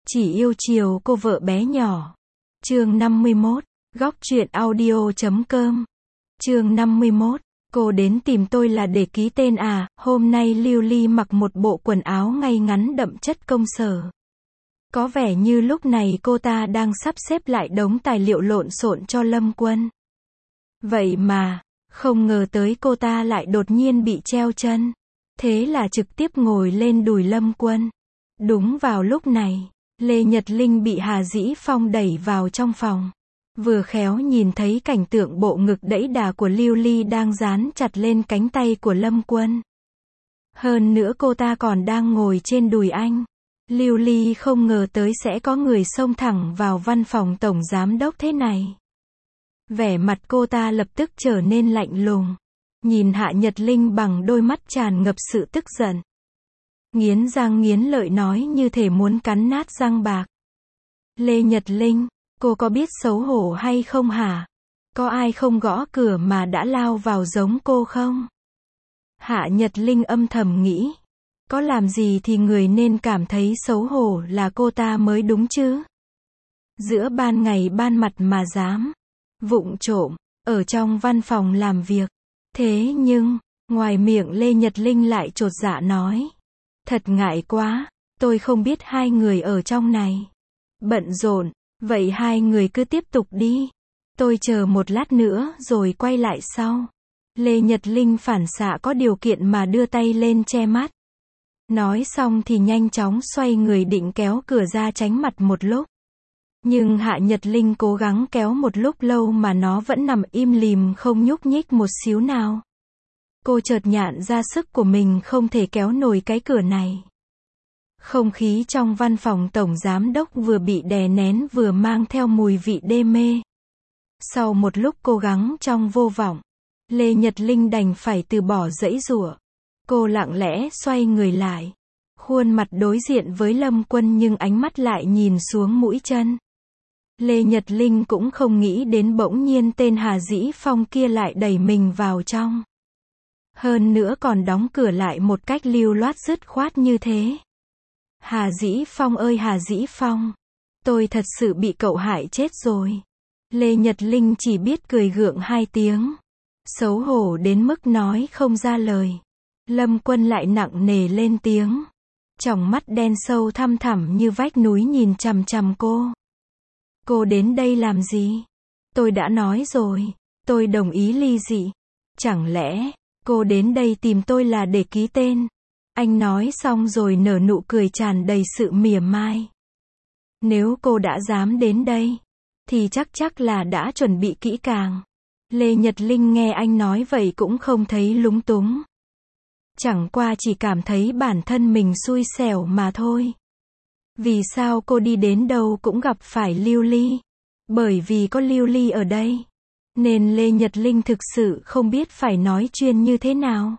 Chỉ yêu chiều cô vợ bé nhỏ. Chương 51, góc truyện audio.com. Chương 51, cô đến tìm tôi là để ký tên à? Hôm nay Lưu Ly mặc một bộ quần áo ngay ngắn đậm chất công sở. Có vẻ như lúc này cô ta đang sắp xếp lại đống tài liệu lộn xộn cho Lâm Quân. Vậy mà, không ngờ tới cô ta lại đột nhiên bị treo chân. Thế là trực tiếp ngồi lên đùi Lâm Quân. Đúng vào lúc này, Lê Nhật Linh bị Hà Dĩ Phong đẩy vào trong phòng. Vừa khéo nhìn thấy cảnh tượng bộ ngực đẫy đà của Lưu Ly đang dán chặt lên cánh tay của Lâm Quân. Hơn nữa cô ta còn đang ngồi trên đùi anh. Lưu Ly không ngờ tới sẽ có người xông thẳng vào văn phòng tổng giám đốc thế này. Vẻ mặt cô ta lập tức trở nên lạnh lùng. Nhìn Hạ Nhật Linh bằng đôi mắt tràn ngập sự tức giận. Nghiến răng nghiến lợi nói như thể muốn cắn nát răng bạc. Lê Nhật Linh, cô có biết xấu hổ hay không hả? Có ai không gõ cửa mà đã lao vào giống cô không? Hạ Nhật Linh âm thầm nghĩ. Có làm gì thì người nên cảm thấy xấu hổ là cô ta mới đúng chứ. Giữa ban ngày ban mặt mà dám vụng trộm ở trong văn phòng làm việc. Thế nhưng, ngoài miệng Lê Nhật Linh lại chột dạ nói. Thật ngại quá, tôi không biết hai người ở trong này bận rộn, vậy hai người cứ tiếp tục đi. Tôi chờ một lát nữa rồi quay lại sau. Lê Nhật Linh phản xạ có điều kiện mà đưa tay lên che mắt. Nói xong thì nhanh chóng xoay người định kéo cửa ra tránh mặt một lúc. Nhưng Hạ Nhật Linh cố gắng kéo một lúc lâu mà nó vẫn nằm im lìm không nhúc nhích một xíu nào. Cô chợt nhận ra sức của mình không thể kéo nổi cái cửa này. Không khí trong văn phòng tổng giám đốc vừa bị đè nén vừa mang theo mùi vị đê mê. Sau một lúc cố gắng trong vô vọng, Lê Nhật Linh đành phải từ bỏ giãy giụa. Cô lặng lẽ xoay người lại. Khuôn mặt đối diện với Lâm Quân nhưng ánh mắt lại nhìn xuống mũi chân. Lê Nhật Linh cũng không nghĩ đến bỗng nhiên tên Hà Dĩ Phong kia lại đẩy mình vào trong. Hơn nữa còn đóng cửa lại một cách lưu loát dứt khoát như thế. Hà Dĩ Phong ơi Hà Dĩ Phong, tôi thật sự bị cậu hại chết rồi. Lê Nhật Linh chỉ biết cười gượng hai tiếng. Xấu hổ đến mức nói không ra lời. Lâm Quân lại nặng nề lên tiếng. Tròng mắt đen sâu thăm thẳm như vách núi nhìn chằm chằm cô. Cô đến đây làm gì? Tôi đã nói rồi, tôi đồng ý ly dị. Chẳng lẽ cô đến đây tìm tôi là để ký tên? Anh nói xong rồi nở nụ cười tràn đầy sự mỉa mai. Nếu cô đã dám đến đây, thì chắc là đã chuẩn bị kỹ càng. Lê Nhật Linh nghe anh nói vậy cũng không thấy lúng túng. Chẳng qua chỉ cảm thấy bản thân mình xui xẻo mà thôi. Vì sao cô đi đến đâu cũng gặp phải Lưu Ly? Bởi vì có Lưu Ly ở đây, nên Lê Nhật Linh thực sự không biết phải nói chuyện như thế nào.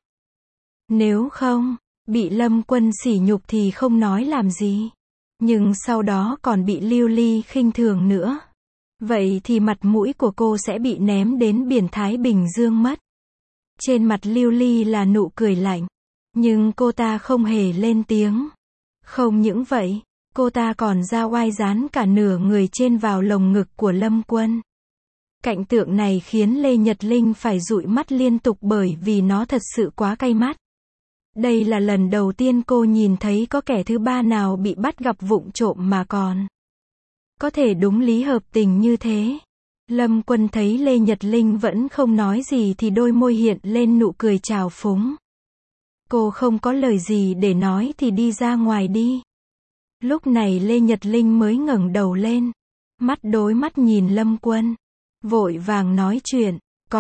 Nếu không, bị Lâm Quân sỉ nhục thì không nói làm gì. Nhưng sau đó còn bị Lưu Ly khinh thường nữa. Vậy thì mặt mũi của cô sẽ bị ném đến biển Thái Bình Dương mất. Trên mặt Lưu Ly là nụ cười lạnh. Nhưng cô ta không hề lên tiếng. Không những vậy, cô ta còn ra oai dán cả nửa người trên vào lồng ngực của Lâm Quân. Cảnh tượng này khiến Lê Nhật Linh phải dụi mắt liên tục bởi vì nó thật sự quá cay mắt. Đây là lần đầu tiên cô nhìn thấy có kẻ thứ ba nào bị bắt gặp vụng trộm mà còn có thể đúng lý hợp tình như thế. Lâm Quân thấy Lê Nhật Linh vẫn không nói gì thì đôi môi hiện lên nụ cười trào phúng. Cô không có lời gì để nói thì đi ra ngoài đi. Lúc này Lê Nhật Linh mới ngẩng đầu lên. Mắt đối mắt nhìn Lâm Quân. Vội vàng nói chuyện.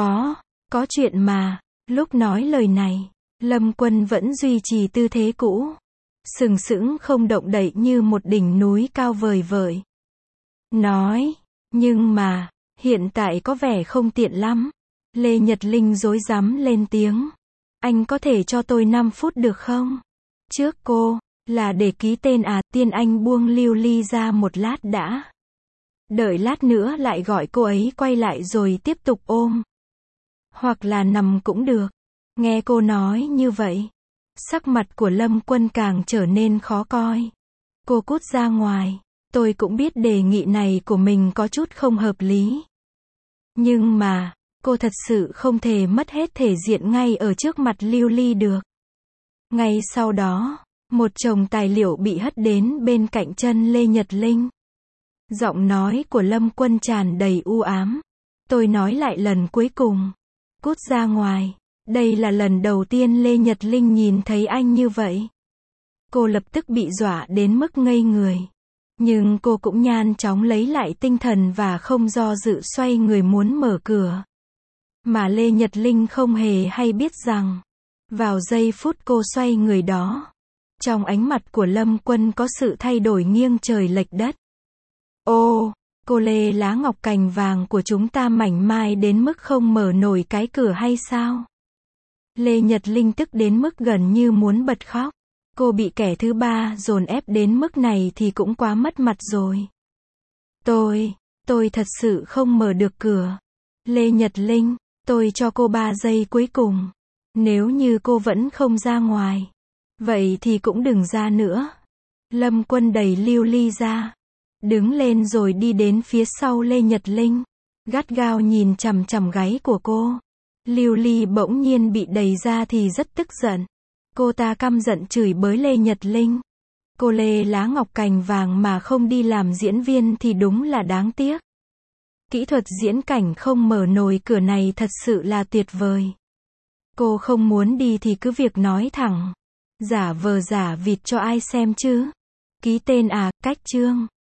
Có chuyện mà. Lúc nói lời này, Lâm Quân vẫn duy trì tư thế cũ. Sừng sững không động đậy như một đỉnh núi cao vời vợi. Nói, nhưng mà, hiện tại có vẻ không tiện lắm. Lê Nhật Linh rối rắm lên tiếng. Anh có thể cho tôi 5 phút được không? Trước cô, là để ký tên à? Tiên anh buông Lưu Ly ra một lát đã. Đợi lát nữa lại gọi cô ấy quay lại rồi tiếp tục ôm. Hoặc là nằm cũng được. Nghe cô nói như vậy, sắc mặt của Lâm Quân càng trở nên khó coi. Cô cút ra ngoài. Tôi cũng biết đề nghị này của mình có chút không hợp lý. Nhưng mà, cô thật sự không thể mất hết thể diện ngay ở trước mặt Lưu Ly được. Ngay sau đó, một chồng tài liệu bị hất đến bên cạnh chân Lê Nhật Linh. Giọng nói của Lâm Quân tràn đầy u ám. Tôi nói lại lần cuối cùng. Cút ra ngoài. Đây là lần đầu tiên Lê Nhật Linh nhìn thấy anh như vậy. Cô lập tức bị dọa đến mức ngây người. Nhưng cô cũng nhanh chóng lấy lại tinh thần và không do dự xoay người muốn mở cửa. Mà Lê Nhật Linh không hề hay biết rằng, vào giây phút cô xoay người đó, trong ánh mặt của Lâm Quân có sự thay đổi nghiêng trời lệch đất. Ô, cô Lê lá ngọc cành vàng của chúng ta mảnh mai đến mức không mở nổi cái cửa hay sao? Lê Nhật Linh tức đến mức gần như muốn bật khóc. Cô bị kẻ thứ ba dồn ép đến mức này thì cũng quá mất mặt rồi. Tôi thật sự không mở được cửa. Lê Nhật Linh, tôi cho cô 3 giây cuối cùng. Nếu như cô vẫn không ra ngoài, vậy thì cũng đừng ra nữa. Lâm Quân đẩy Lưu Ly ra, đứng lên rồi đi đến phía sau Lê Nhật Linh, gắt gao nhìn chằm chằm gáy của cô. Lưu Ly bỗng nhiên bị đẩy ra thì rất tức giận. Cô ta căm giận chửi bới Lê Nhật Linh. Cô Lê lá ngọc cành vàng mà không đi làm diễn viên thì đúng là đáng tiếc. Kỹ thuật diễn cảnh không mở nổi cửa này thật sự là tuyệt vời. Cô không muốn đi thì cứ việc nói thẳng. Giả vờ giả vịt cho ai xem chứ. Ký tên à, cách chương.